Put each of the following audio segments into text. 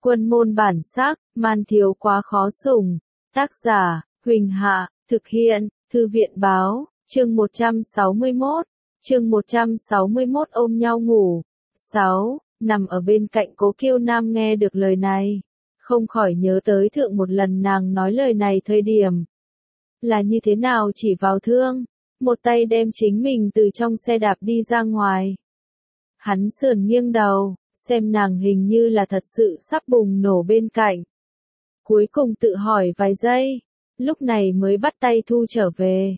Quân môn bản sắc, man thiếu quá khó sủng. Tác giả, Huỳnh Hạ, thực hiện, Thư viện báo, chương 161. Chương 161 ôm nhau ngủ. 6. Nằm ở bên cạnh Cố Kiêu Nam nghe được lời này, không khỏi nhớ tới thượng một lần nàng nói lời này thời điểm. Là như thế nào chỉ vào thương, một tay đem chính mình từ trong xe đạp đi ra ngoài. Hắn sườn nghiêng đầu, xem nàng hình như là thật sự sắp bùng nổ bên cạnh. Cuối cùng tự hỏi vài giây, lúc này mới bắt tay thu trở về.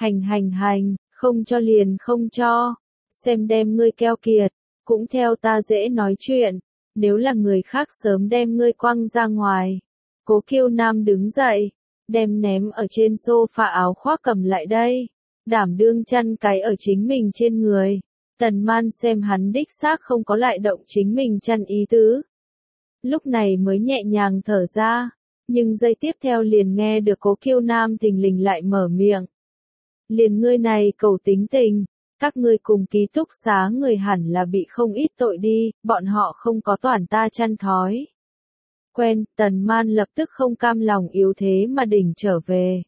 Hành, không cho liền không cho, xem đem ngươi keo kiệt, cũng theo ta dễ nói chuyện, nếu là người khác sớm đem ngươi quăng ra ngoài. Cố Kiêu Nam đứng dậy, đem ném ở trên sofa áo khoác cầm lại đây, đảm đương chăn cái ở chính mình trên người. Tần Man xem hắn đích xác không có lại động chính mình chăn ý tứ, lúc này mới nhẹ nhàng thở ra, nhưng giây tiếp theo liền nghe được Cố Kiêu Nam thình lình lại mở miệng. Liền ngươi này cầu tính tình, các ngươi cùng ký túc xá người hẳn là bị không ít tội đi, bọn họ không có toàn ta chăn thói quen. Tần Man lập tức không cam lòng yếu thế mà đỉnh trở về.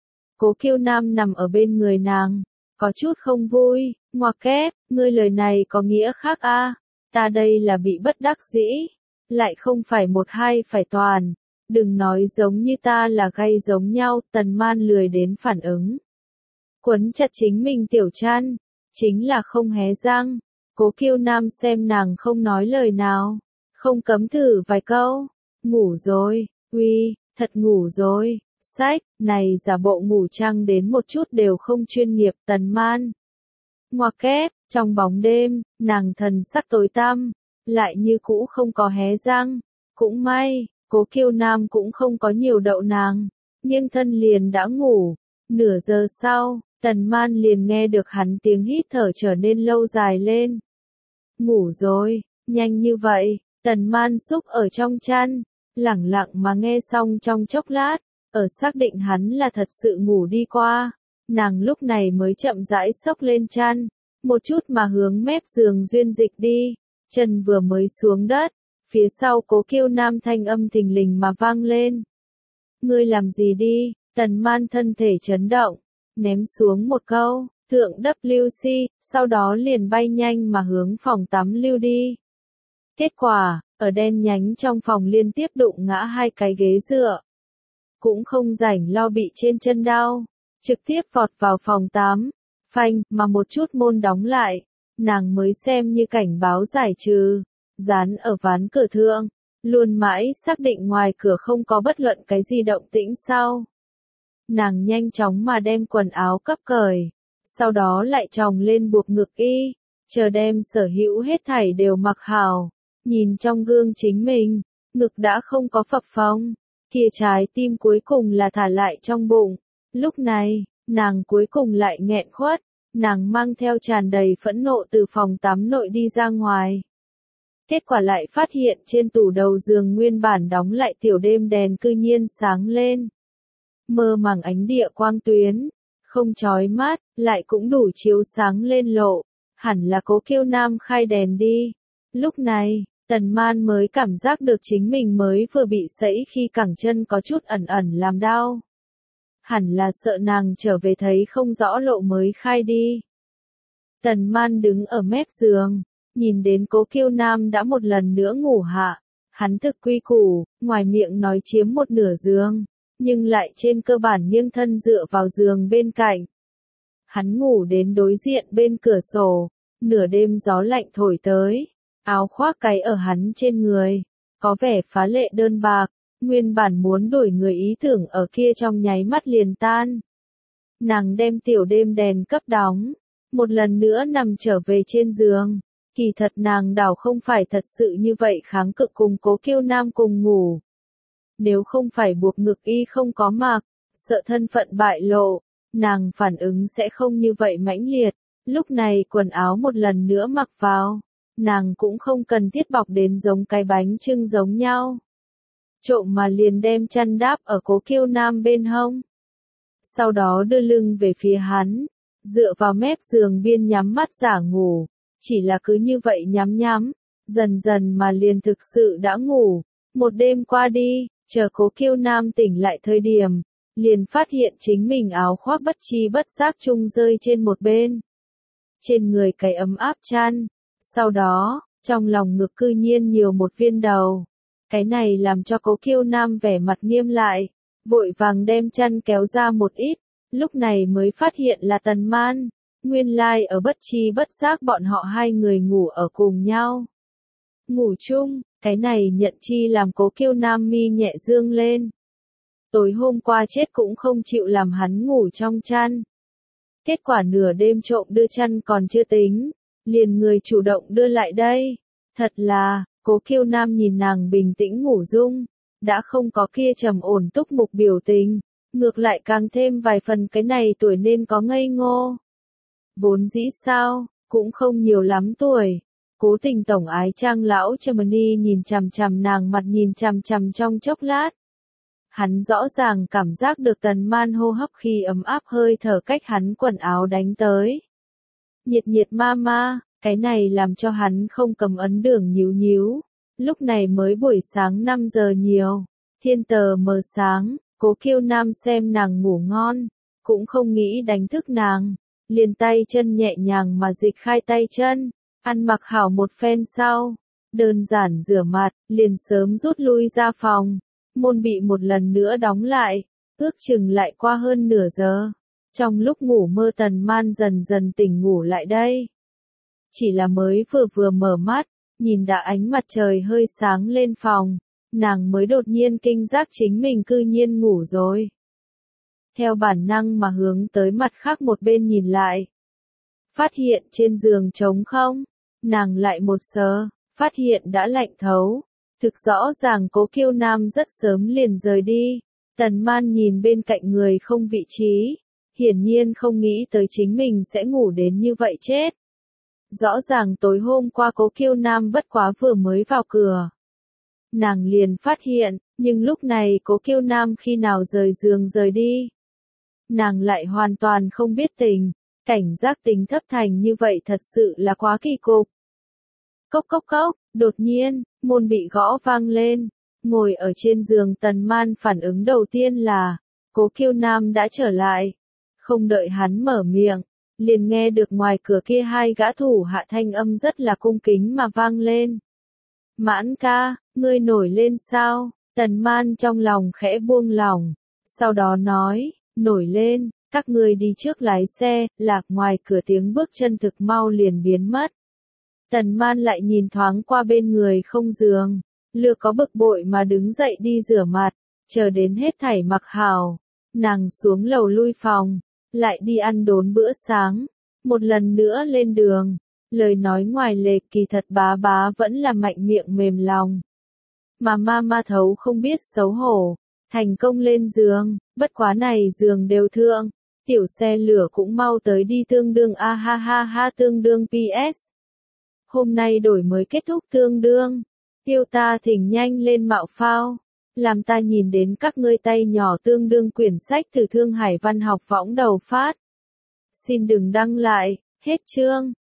Cố Kiêu Nam nằm ở bên người nàng, có chút không vui, ngoặc kép, ngươi lời này có nghĩa khác a, ta đây là bị bất đắc dĩ, lại không phải một hai phải toàn, đừng nói giống như ta là gay giống nhau. Tần Man lười đến phản ứng, quấn chặt chính mình tiểu chăn, chính là không hé răng. Cố Kiêu Nam xem nàng không nói lời nào, không cấm thử vài câu. Ngủ rồi, uy, thật ngủ rồi. Sách, này giả bộ ngủ trăng đến một chút đều không chuyên nghiệp. Tần Man ngoặc kép, trong bóng đêm, nàng thần sắc tối tăm, lại như cũ không có hé răng. Cũng may, Cố Kiêu Nam cũng không có nhiều đậu nàng, nghiêng thân liền đã ngủ. Nửa giờ sau, Tần Man liền nghe được hắn tiếng hít thở trở nên lâu dài lên. Ngủ rồi, nhanh như vậy. Tần Man xúc ở trong chăn, lẳng lặng mà nghe xong trong chốc lát, ở xác định hắn là thật sự ngủ đi qua, nàng lúc này mới chậm rãi xốc lên chăn, một chút mà hướng mép giường duyên dịch đi. Chân vừa mới xuống đất, phía sau Cố Kiêu Nam thanh âm thình lình mà vang lên. Ngươi làm gì đi? Tần Man thân thể chấn động, ném xuống một câu, thượng WC, sau đó liền bay nhanh mà hướng phòng tắm lưu đi. Kết quả, ở đen nhánh trong phòng liên tiếp đụng ngã hai cái ghế dựa. Cũng không rảnh lo bị trên chân đau, trực tiếp vọt vào phòng tắm, phanh, mà một chút môn đóng lại, nàng mới xem như cảnh báo giải trừ, dán ở ván cửa thượng, luôn mãi xác định ngoài cửa không có bất luận cái gì động tĩnh sau. Nàng nhanh chóng mà đem quần áo cấp cởi, sau đó lại chồng lên buộc ngực y, chờ đem sở hữu hết thảy đều mặc hảo, nhìn trong gương chính mình, ngực đã không có phập phồng, kia trái tim cuối cùng là thả lại trong bụng. Lúc này, nàng cuối cùng lại nghẹn khuất, nàng mang theo tràn đầy phẫn nộ từ phòng tắm nội đi ra ngoài. Kết quả lại phát hiện trên tủ đầu giường nguyên bản đóng lại tiểu đêm đèn cư nhiên sáng lên. Mơ màng ánh địa quang tuyến, không chói mắt, lại cũng đủ chiếu sáng lên lộ, hẳn là Cố Kiêu Nam khai đèn đi. Lúc này, Tần Man mới cảm giác được chính mình mới vừa bị sẫy khi cẳng chân có chút ẩn ẩn làm đau. Hẳn là sợ nàng trở về thấy không rõ lộ mới khai đi. Tần Man đứng ở mép giường, nhìn đến Cố Kiêu Nam đã một lần nữa ngủ hạ, hắn thực quy củ, ngoài miệng nói chiếm một nửa giường, nhưng lại trên cơ bản nghiêng thân dựa vào giường bên cạnh. Hắn ngủ đến đối diện bên cửa sổ, nửa đêm gió lạnh thổi tới, áo khoác cái ở hắn trên người, có vẻ phá lệ đơn bạc, nguyên bản muốn đổi người ý tưởng ở kia trong nháy mắt liền tan. Nàng đem tiểu đêm đèn cấp đóng, một lần nữa nằm trở về trên giường, kỳ thật nàng đảo không phải thật sự như vậy kháng cự cùng Cố Kiêu Nam cùng ngủ. Nếu không phải buộc ngực y không có mặc, sợ thân phận bại lộ, nàng phản ứng sẽ không như vậy mãnh liệt. Lúc này quần áo một lần nữa mặc vào, nàng cũng không cần thiết bọc đến giống cái bánh chưng giống nhau. Trộm mà liền đem chăn đáp ở Cố Kiêu Nam bên hông. Sau đó đưa lưng về phía hắn, dựa vào mép giường biên nhắm mắt giả ngủ, chỉ là cứ như vậy nhắm, dần dần mà liền thực sự đã ngủ. Một đêm qua đi, chờ Cố Kiêu Nam tỉnh lại thời điểm, liền phát hiện chính mình áo khoác bất tri bất giác chung rơi trên một bên. Trên người cái ấm áp chăn, sau đó, trong lòng ngực cư nhiên nhiều một viên đầu. Cái này làm cho Cố Kiêu Nam vẻ mặt nghiêm lại, vội vàng đem chăn kéo ra một ít, lúc này mới phát hiện là Tần Man. Nguyên lai ở bất tri bất giác bọn họ hai người ngủ ở cùng nhau. Ngủ chung, cái này nhận chi làm Cố Kiêu Nam mi nhẹ dương lên. Tối hôm qua chết cũng không chịu làm hắn ngủ trong chăn. Kết quả nửa đêm trộm đưa chăn còn chưa tính, liền người chủ động đưa lại đây. Thật là, Cố Kiêu Nam nhìn nàng bình tĩnh ngủ dung, đã không có kia trầm ổn túc mục biểu tình, ngược lại càng thêm vài phần cái này tuổi nên có ngây ngô. Vốn dĩ sao, cũng không nhiều lắm tuổi. Cố Tình tổng ái trang lão Germany nhìn chằm chằm nàng mặt nhìn chằm chằm trong chốc lát. Hắn rõ ràng cảm giác được Tần Man hô hấp khi ấm áp hơi thở cách hắn quần áo đánh tới. Nhiệt nhiệt mama, cái này làm cho hắn không cầm ấn đường nhíu nhíu. Lúc này mới buổi sáng 5 giờ nhiều, thiên tờ mờ sáng, Cố Kiêu Nam xem nàng ngủ ngon, cũng không nghĩ đánh thức nàng, liền tay chân nhẹ nhàng mà dịch khai tay chân, ăn mặc hảo một phen sau, đơn giản rửa mặt, liền sớm rút lui ra phòng, môn bị một lần nữa đóng lại, ước chừng lại qua hơn nửa giờ. Trong lúc ngủ mơ Tần Man dần dần tỉnh ngủ lại đây. Chỉ là mới vừa mở mắt, nhìn đã ánh mặt trời hơi sáng lên phòng, nàng mới đột nhiên kinh giác chính mình cư nhiên ngủ rồi. Theo bản năng mà hướng tới mặt khác một bên nhìn lại. Phát hiện trên giường trống không, nàng lại một sờ, phát hiện đã lạnh thấu. Thực rõ ràng Cố Kiêu Nam rất sớm liền rời đi. Tần Man nhìn bên cạnh người không vị trí, hiển nhiên không nghĩ tới chính mình sẽ ngủ đến như vậy chết. Rõ ràng tối hôm qua Cố Kiêu Nam bất quá vừa mới vào cửa. Nàng liền phát hiện, nhưng lúc này Cố Kiêu Nam khi nào rời giường rời đi. Nàng lại hoàn toàn không biết tình, cảnh giác tính thấp thành như vậy thật sự là quá kỳ cục. Cốc cốc cốc, đột nhiên, môn bị gõ vang lên, ngồi ở trên giường Tần Man phản ứng đầu tiên là, Cố Kiêu Nam đã trở lại. Không đợi hắn mở miệng, liền nghe được ngoài cửa kia hai gã thủ hạ thanh âm rất là cung kính mà vang lên. Mãn ca, ngươi nổi lên sao? Tần Man trong lòng khẽ buông lỏng, sau đó nói, nổi lên, các ngươi đi trước lái xe, lạc ngoài cửa tiếng bước chân thực mau liền biến mất. Tần Man lại nhìn thoáng qua bên người không giường, lừa có bực bội mà đứng dậy đi rửa mặt, chờ đến hết thảy mặc hảo, nàng xuống lầu lui phòng, lại đi ăn đốn bữa sáng, một lần nữa lên đường, lời nói ngoài lề kỳ thật bá bá vẫn là mạnh miệng mềm lòng. Mà ma thấu không biết xấu hổ, thành công lên giường, bất quá này giường đều thượng, tiểu xe lửa cũng mau tới đi tương đương a ha ha ha tương đương PS. Hôm nay đổi mới kết thúc tương đương, yêu ta thỉnh nhanh lên mạo phao, làm ta nhìn đến các ngươi tay nhỏ tương đương quyển sách từ Thương Hải văn học võng đầu phát. Xin đừng đăng lại, hết chương.